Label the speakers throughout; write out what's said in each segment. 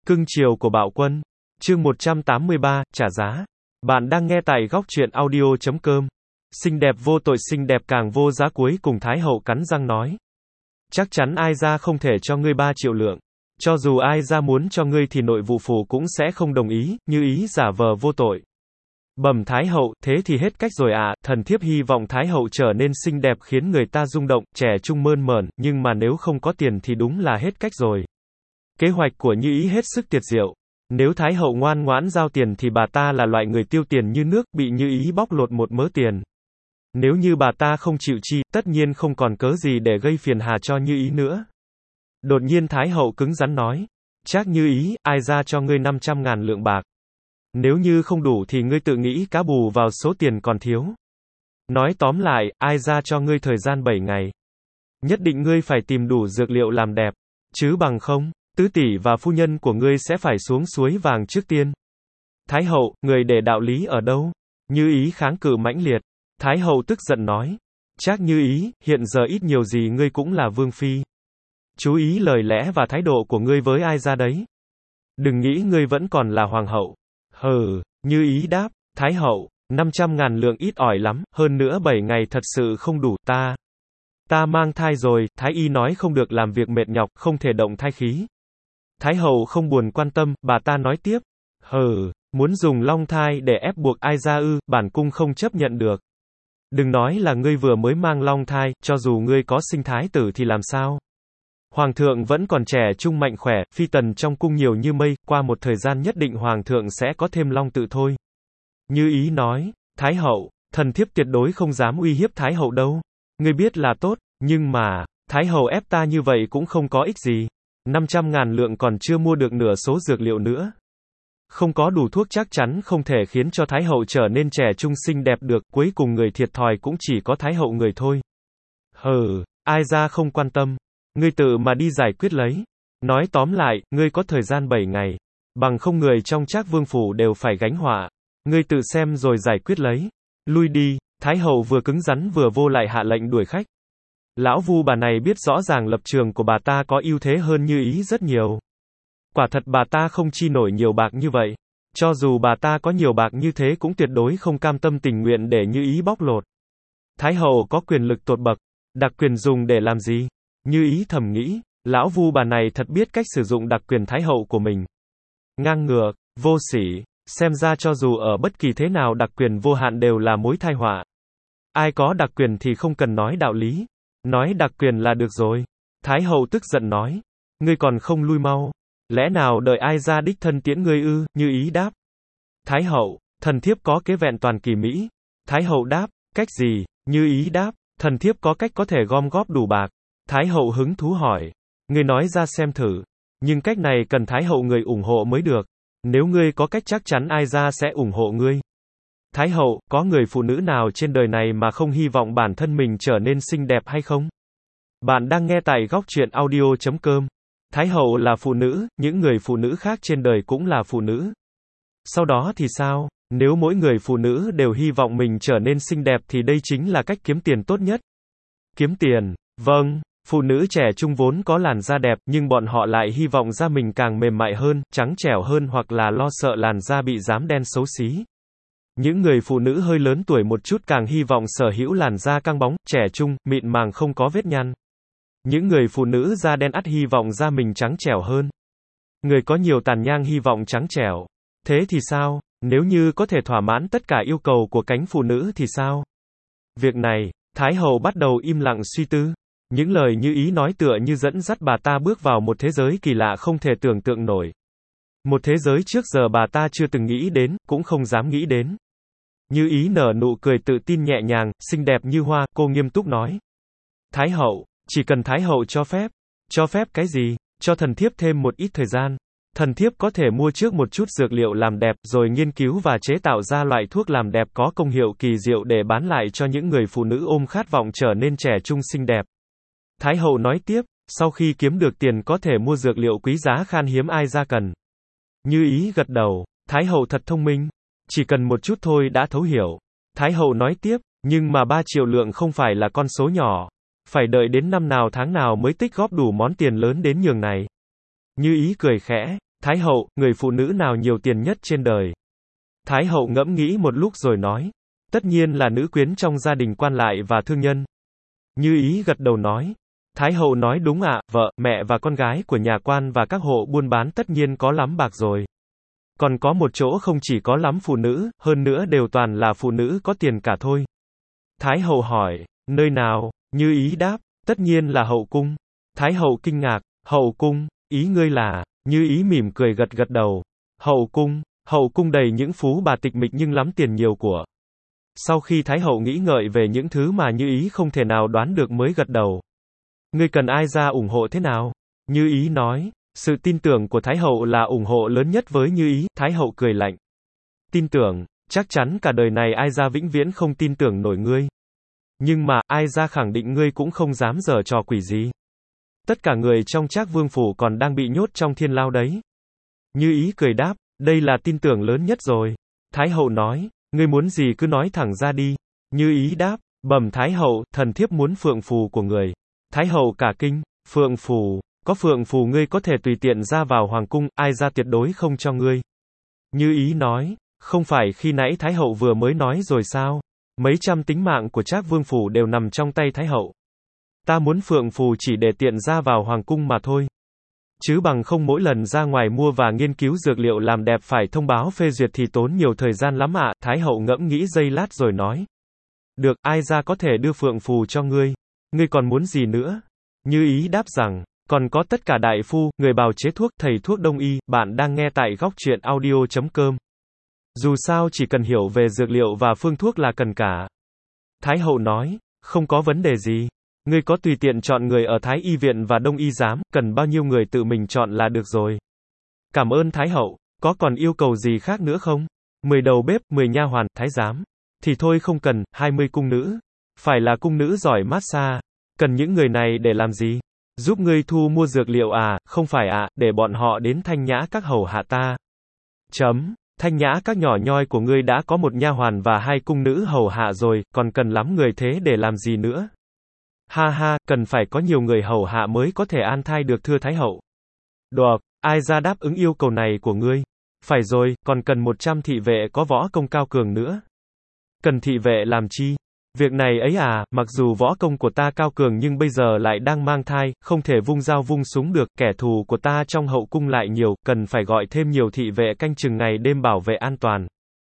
Speaker 1: Cưng chiều của Bạo Quân. Chương 183, trả giá. Bạn đang nghe tại góc truyện audio.com. Xinh đẹp vô tội, xinh đẹp càng vô giá, cuối cùng Thái hậu cắn răng nói. Chắc chắn ai ra không thể cho ngươi 3 triệu lượng. Cho dù ai ra muốn cho ngươi thì nội vụ phủ cũng sẽ không đồng ý, Như Ý giả vờ vô tội. Bẩm Thái hậu, thế thì hết cách rồi ạ, thần thiếp hy vọng Thái hậu trở nên xinh đẹp khiến người ta rung động, trẻ trung mơn mởn, nhưng mà nếu không có tiền thì đúng là hết cách rồi. Kế hoạch của Như Ý hết sức tuyệt diệu. Nếu Thái hậu ngoan ngoãn giao tiền thì bà ta là loại người tiêu tiền như nước, bị Như Ý bóc lột một mớ tiền. Nếu như bà ta không chịu chi, tất nhiên không còn cớ gì để gây phiền hà cho Như Ý nữa. Đột nhiên Thái hậu cứng rắn nói. Trác Như Ý, ai ra cho ngươi 500.000 lượng bạc. Nếu như không đủ thì ngươi tự nghĩ cá bù vào số tiền còn thiếu. Nói tóm lại, ai ra cho ngươi thời gian 7 ngày. Nhất định ngươi phải tìm đủ dược liệu làm đẹp. Chứ bằng không, tứ tỷ và phu nhân của ngươi sẽ phải xuống suối vàng trước tiên. Thái hậu, người để đạo lý ở đâu? Như Ý kháng cự mãnh liệt. Thái hậu tức giận nói. Trác Như Ý, hiện giờ ít nhiều gì ngươi cũng là vương phi. Chú ý lời lẽ và thái độ của ngươi với ai ra đấy. Đừng nghĩ ngươi vẫn còn là hoàng hậu. Hừ, Như Ý đáp. Thái hậu, 500.000 lượng ít ỏi lắm, hơn nữa 7 ngày thật sự không đủ, ta mang thai rồi, Thái y nói không được làm việc mệt nhọc, không thể động thai khí. Thái hậu không buồn quan tâm, bà ta nói tiếp. Hừ, muốn dùng long thai để ép buộc ai ra ư, bản cung không chấp nhận được. Đừng nói là ngươi vừa mới mang long thai, cho dù ngươi có sinh thái tử thì làm sao? Hoàng thượng vẫn còn trẻ trung mạnh khỏe, phi tần trong cung nhiều như mây, qua một thời gian nhất định hoàng thượng sẽ có thêm long tự thôi. Như Ý nói. Thái hậu, thần thiếp tuyệt đối không dám uy hiếp Thái hậu đâu. Ngươi biết là tốt, nhưng mà, Thái hậu ép ta như vậy cũng không có ích gì. 500.000 lượng còn chưa mua được nửa số dược liệu nữa. Không có đủ thuốc chắc chắn không thể khiến cho Thái hậu trở nên trẻ trung xinh đẹp được, cuối cùng người thiệt thòi cũng chỉ có Thái hậu người thôi. Hừ, ai ra không quan tâm. Ngươi tự mà đi giải quyết lấy. Nói tóm lại, ngươi có thời gian 7 ngày. Bằng không người trong Trác vương phủ đều phải gánh họa. Ngươi tự xem rồi giải quyết lấy. Lui đi. Thái hậu vừa cứng rắn vừa vô lại hạ lệnh đuổi khách. Lão Vu bà này biết rõ ràng lập trường của bà ta có ưu thế hơn Như Ý rất nhiều. Quả thật bà ta không chi nổi nhiều bạc như vậy. Cho dù bà ta có nhiều bạc như thế cũng tuyệt đối không cam tâm tình nguyện để Như Ý bóc lột. Thái hậu có quyền lực tột bậc. Đặc quyền dùng để làm gì? Như Ý thầm nghĩ. Lão Vu bà này thật biết cách sử dụng đặc quyền Thái hậu của mình. Ngang ngược, vô sỉ. Xem ra cho dù ở bất kỳ thế nào đặc quyền vô hạn đều là mối tai họa. Ai có đặc quyền thì không cần nói đạo lý. Nói đặc quyền là được rồi. Thái hậu tức giận nói. Ngươi còn không lui mau. Lẽ nào đợi ai ra đích thân tiễn ngươi ư? Như Ý đáp. Thái hậu, thần thiếp có kế vẹn toàn kỳ mỹ. Thái hậu đáp. Cách gì? Như Ý đáp. Thần thiếp có cách có thể gom góp đủ bạc. Thái hậu hứng thú hỏi. Ngươi nói ra xem thử. Nhưng cách này cần Thái hậu người ủng hộ mới được. Nếu ngươi có cách chắc chắn ai ra sẽ ủng hộ ngươi. Thái hậu, có người phụ nữ nào trên đời này mà không hy vọng bản thân mình trở nên xinh đẹp hay không? Bạn đang nghe tại góc truyện audio.com. Thái hậu là phụ nữ, những người phụ nữ khác trên đời cũng là phụ nữ. Sau đó thì sao? Nếu mỗi người phụ nữ đều hy vọng mình trở nên xinh đẹp thì đây chính là cách kiếm tiền tốt nhất. Kiếm tiền, vâng. Phụ nữ trẻ trung vốn có làn da đẹp, nhưng bọn họ lại hy vọng da mình càng mềm mại hơn, trắng trẻo hơn hoặc là lo sợ làn da bị rám đen xấu xí. Những người phụ nữ hơi lớn tuổi một chút càng hy vọng sở hữu làn da căng bóng, trẻ trung, mịn màng không có vết nhăn. Những người phụ nữ da đen ắt hy vọng da mình trắng trẻo hơn. Người có nhiều tàn nhang hy vọng trắng trẻo. Thế thì sao? Nếu như có thể thỏa mãn tất cả yêu cầu của cánh phụ nữ thì sao? Việc này, Thái hậu bắt đầu im lặng suy tư. Những lời Như Ý nói tựa như dẫn dắt bà ta bước vào một thế giới kỳ lạ không thể tưởng tượng nổi. Một thế giới trước giờ bà ta chưa từng nghĩ đến, cũng không dám nghĩ đến. Như Ý nở nụ cười tự tin nhẹ nhàng, xinh đẹp như hoa, cô nghiêm túc nói. Thái hậu, chỉ cần Thái hậu cho phép. Cho phép cái gì? Cho thần thiếp thêm một ít thời gian. Thần thiếp có thể mua trước một chút dược liệu làm đẹp, rồi nghiên cứu và chế tạo ra loại thuốc làm đẹp có công hiệu kỳ diệu để bán lại cho những người phụ nữ ôm khát vọng trở nên trẻ trung xinh đẹp. Thái hậu nói tiếp, sau khi kiếm được tiền có thể mua dược liệu quý giá khan hiếm ai ra cần. Như Ý gật đầu, Thái hậu thật thông minh. Chỉ cần một chút thôi đã thấu hiểu. Thái hậu nói tiếp, nhưng mà 3 triệu lượng không phải là con số nhỏ. Phải đợi đến năm nào tháng nào mới tích góp đủ món tiền lớn đến nhường này. Như Ý cười khẽ, Thái hậu, người phụ nữ nào nhiều tiền nhất trên đời? Thái hậu ngẫm nghĩ một lúc rồi nói. Tất nhiên là nữ quyến trong gia đình quan lại và thương nhân. Như Ý gật đầu nói. Thái hậu nói đúng ạ, vợ, mẹ và con gái của nhà quan và các hộ buôn bán tất nhiên có lắm bạc rồi. Còn có một chỗ không chỉ có lắm phụ nữ, hơn nữa đều toàn là phụ nữ có tiền cả thôi. Thái hậu hỏi, nơi nào? Như Ý đáp, tất nhiên là hậu cung. Thái hậu kinh ngạc, hậu cung, ý ngươi là, Như Ý mỉm cười gật gật đầu. Hậu cung đầy những phú bà tịch mịch nhưng lắm tiền nhiều của. Sau khi Thái hậu nghĩ ngợi về những thứ mà Như Ý không thể nào đoán được mới gật đầu. Ngươi cần ai ra ủng hộ thế nào? Như Ý nói, sự tin tưởng của Thái hậu là ủng hộ lớn nhất với Như Ý. Thái hậu cười lạnh. Tin tưởng, chắc chắn cả đời này ai ra vĩnh viễn không tin tưởng nổi ngươi. Nhưng mà, ai ra khẳng định ngươi cũng không dám giở trò quỷ gì. Tất cả người trong Trác Vương phủ còn đang bị nhốt trong thiên lao đấy. Như Ý cười đáp, đây là tin tưởng lớn nhất rồi. Thái hậu nói, ngươi muốn gì cứ nói thẳng ra đi. Như Ý đáp, bẩm Thái hậu, thần thiếp muốn phượng phù của người. Thái hậu cả kinh, phượng phù, có phượng phù ngươi có thể tùy tiện ra vào hoàng cung, ai ra tuyệt đối không cho ngươi. Như Ý nói, không phải khi nãy Thái hậu vừa mới nói rồi sao? Mấy trăm tính mạng của Trác Vương phủ đều nằm trong tay Thái hậu. Ta muốn phượng phù chỉ để tiện ra vào hoàng cung mà thôi. Chứ bằng không mỗi lần ra ngoài mua và nghiên cứu dược liệu làm đẹp phải thông báo phê duyệt thì tốn nhiều thời gian lắm ạ. Thái hậu ngẫm nghĩ giây lát rồi nói. Được, ai ra có thể đưa phượng phù cho ngươi. Ngươi còn muốn gì nữa? Như Ý đáp rằng, còn có tất cả đại phu, người bào chế thuốc, thầy thuốc đông y. Bạn đang nghe tại góc truyện audio.com. Dù sao chỉ cần hiểu về dược liệu và phương thuốc là cần cả. Thái hậu nói, không có vấn đề gì. Ngươi có tùy tiện chọn người ở Thái y viện và Đông y giám, cần bao nhiêu người tự mình chọn là được rồi. Cảm ơn Thái hậu, có còn yêu cầu gì khác nữa không? 10 đầu bếp, 10 nha hoàn, thái giám. Thì thôi không cần, 20 cung nữ. Phải là cung nữ giỏi massage. Cần những người này để làm gì? Giúp ngươi thu mua dược liệu à, không phải à, để bọn họ đến thanh nhã các hầu hạ ta. Thanh nhã các nhỏ nhoi của ngươi đã có một nha hoàn và 2 cung nữ hầu hạ rồi, còn cần lắm người thế để làm gì nữa? Ha ha, cần phải có nhiều người hầu hạ mới có thể an thai được thưa Thái hậu. Được, ai ra đáp ứng yêu cầu này của ngươi? Phải rồi, còn cần 100 thị vệ có võ công cao cường nữa. Cần thị vệ làm chi? Việc này ấy à, mặc dù võ công của ta cao cường nhưng bây giờ lại đang mang thai, không thể vung dao vung súng được, kẻ thù của ta trong hậu cung lại nhiều, cần phải gọi thêm nhiều thị vệ canh chừng ngày đêm bảo vệ an toàn.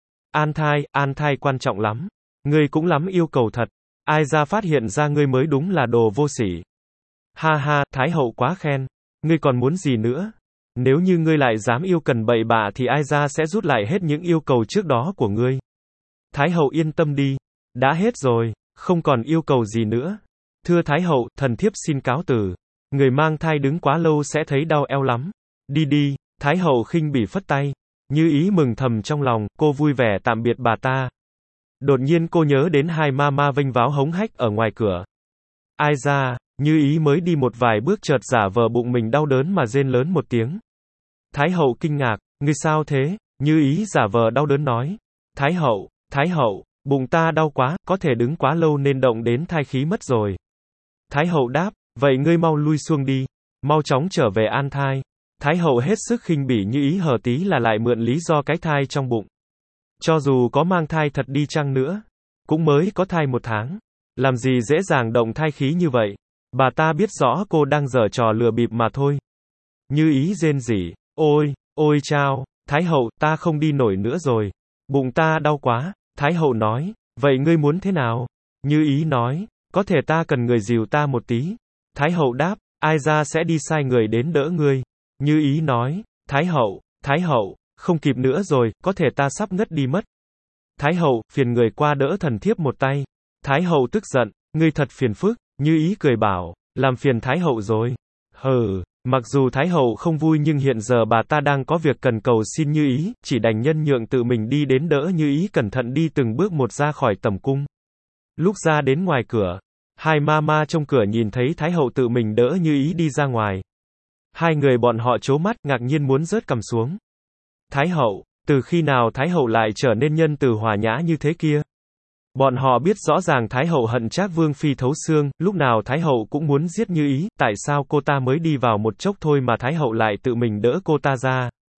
Speaker 1: An thai quan trọng lắm. Ngươi cũng lắm yêu cầu thật. Ai ra phát hiện ra ngươi mới đúng là đồ vô sỉ. Ha ha, Thái hậu quá khen. Ngươi còn muốn gì nữa? Nếu như ngươi lại dám yêu cần bậy bạ thì ai ra sẽ rút lại hết những yêu cầu trước đó của ngươi. Thái hậu yên tâm đi. Đã hết rồi, không còn yêu cầu gì nữa. Thưa Thái hậu, thần thiếp xin cáo từ. Người mang thai đứng quá lâu sẽ thấy đau eo lắm. Đi đi, Thái hậu khinh bỉ phất tay. Như Ý mừng thầm trong lòng, cô vui vẻ tạm biệt bà ta. Đột nhiên cô nhớ đến 2 ma vênh váo hống hách ở ngoài cửa. Ai ra, Như Ý mới đi một vài bước chợt giả vờ bụng mình đau đớn mà rên lớn một tiếng. Thái hậu kinh ngạc, ngươi sao thế? Như Ý giả vờ đau đớn nói. Thái hậu, bụng ta đau quá, có thể đứng quá lâu nên động đến thai khí mất rồi. Thái hậu đáp, vậy ngươi mau lui xuông đi, mau chóng trở về an thai. Thái hậu hết sức khinh bỉ Như Ý hờ tí là lại mượn lý do cái thai trong bụng. Cho dù có mang thai thật đi chăng nữa, cũng mới có thai 1 tháng. Làm gì dễ dàng động thai khí như vậy. Bà ta biết rõ cô đang giở trò lừa bịp mà thôi. Như Ý rên rỉ, ôi chao, Thái hậu, ta không đi nổi nữa rồi. Bụng ta đau quá. Thái hậu nói, vậy ngươi muốn thế nào? Như Ý nói, có thể ta cần người dìu ta một tí. Thái hậu đáp, ai ra sẽ đi sai người đến đỡ ngươi. Như Ý nói, Thái hậu, không kịp nữa rồi, có thể ta sắp ngất đi mất. Thái hậu, phiền người qua đỡ thần thiếp một tay. Thái hậu tức giận, ngươi thật phiền phức. Như Ý cười bảo, làm phiền Thái hậu rồi. Mặc dù Thái hậu không vui nhưng hiện giờ bà ta đang có việc cần cầu xin Như Ý, chỉ đành nhân nhượng tự mình đi đến đỡ Như Ý cẩn thận đi từng bước một ra khỏi tẩm cung. Lúc ra đến ngoài cửa, 2 ma trong cửa nhìn thấy Thái hậu tự mình đỡ Như Ý đi ra ngoài. 2 người bọn họ trố mắt, ngạc nhiên muốn rớt cằm xuống. Thái hậu, từ khi nào Thái hậu lại trở nên nhân từ hòa nhã như thế kia? Bọn họ biết rõ ràng Thái hậu hận Trác Vương phi thấu xương, lúc nào Thái hậu cũng muốn giết Như Ý, tại sao cô ta mới đi vào một chốc thôi mà Thái hậu lại tự mình đỡ cô ta ra?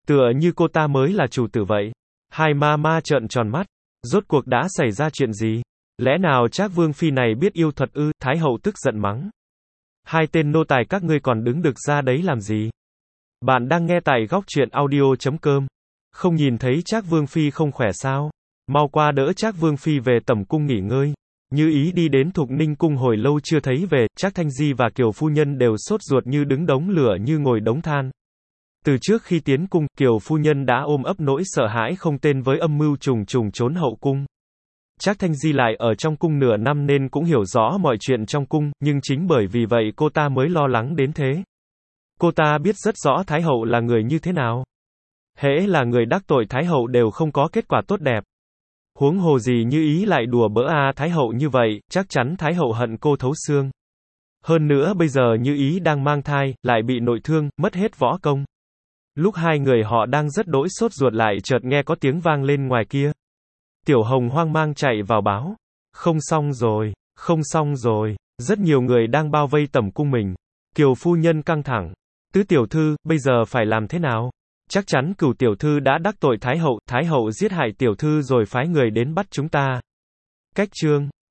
Speaker 1: Tựa như cô ta mới là chủ tử vậy. Hai ma ma trợn tròn mắt. Rốt cuộc đã xảy ra chuyện gì? Lẽ nào Trác Vương Phi này biết yêu thuật ư? Thái hậu tức giận mắng. Hai tên nô tài các ngươi còn đứng được ra đấy làm gì? Bạn đang nghe tại góc truyện audio.com. Không nhìn thấy Trác Vương Phi không khỏe sao? Mau qua đỡ Trác Vương Phi về tẩm cung nghỉ ngơi. Như Ý đi đến Thục Ninh cung hồi lâu chưa thấy về, Trác Thanh Di và Kiều phu nhân đều sốt ruột như đứng đống lửa như ngồi đống than. Từ trước khi tiến cung, Kiều phu nhân đã ôm ấp nỗi sợ hãi không tên với âm mưu trùng trùng trốn hậu cung. Trác Thanh Di lại ở trong cung nửa năm nên cũng hiểu rõ mọi chuyện trong cung, nhưng chính bởi vì vậy cô ta mới lo lắng đến thế. Cô ta biết rất rõ Thái hậu là người như thế nào. Hễ là người đắc tội Thái hậu đều không có kết quả tốt đẹp. Huống hồ gì Như Ý lại đùa bỡn Thái hậu như vậy, chắc chắn Thái hậu hận cô thấu xương. Hơn nữa bây giờ Như Ý đang mang thai, lại bị nội thương, mất hết võ công. Lúc hai người họ đang rất đỗi sốt ruột lại chợt nghe có tiếng vang lên ngoài kia. Tiểu Hồng hoang mang chạy vào báo. Không xong rồi, không xong rồi. Rất nhiều người đang bao vây tẩm cung mình. Kiều phu nhân căng thẳng. Tứ tiểu thư, bây giờ phải làm thế nào? Chắc chắn Cửu tiểu thư đã đắc tội Thái hậu giết hại tiểu thư rồi phái người đến bắt chúng ta. Cách chương